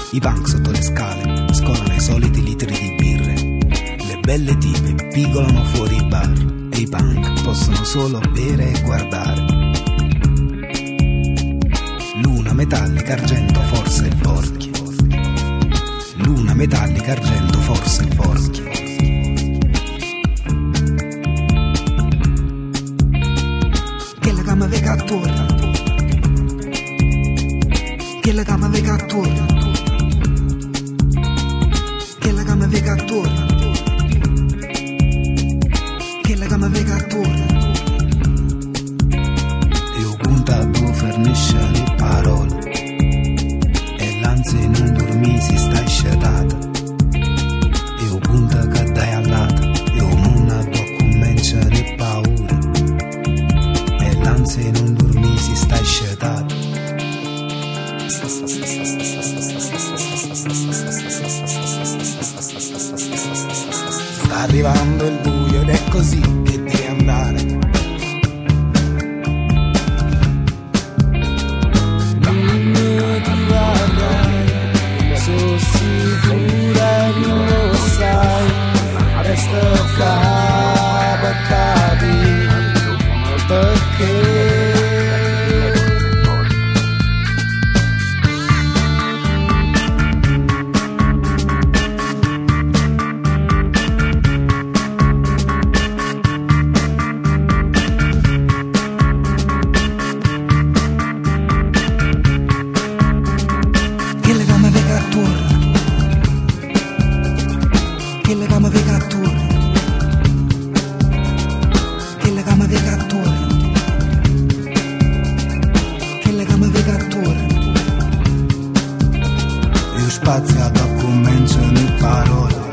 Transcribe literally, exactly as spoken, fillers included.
I punk sotto le scale scolano i soliti litri di birre. Le belle tipe pigolano fuori i bar e i punk possono solo bere e guardare. Luna metallica, argento, forse il forchio. Luna metallica, argento, forse il forchio. Che la gamma vega attorno. Che la gamma vega attorno. Che la gamma vega attorno. Che la gamma vega attorno. E ho puntato fernisce le parole. E l'ansia non dormi si sta scetata. E ho punta che dai all'ata. E ho muna documenta le paure. E l'ansia non dormi si sta scetata. Sta arrivando il buio ed è così che devi andare. Non ti guardare, sono sicura che lo sai. Resta qua per capire perché. Che la gamma vega attorno. Che la gamma vega attorno. Che la gamma vega attorno. E ho spaziato a convenzione parole.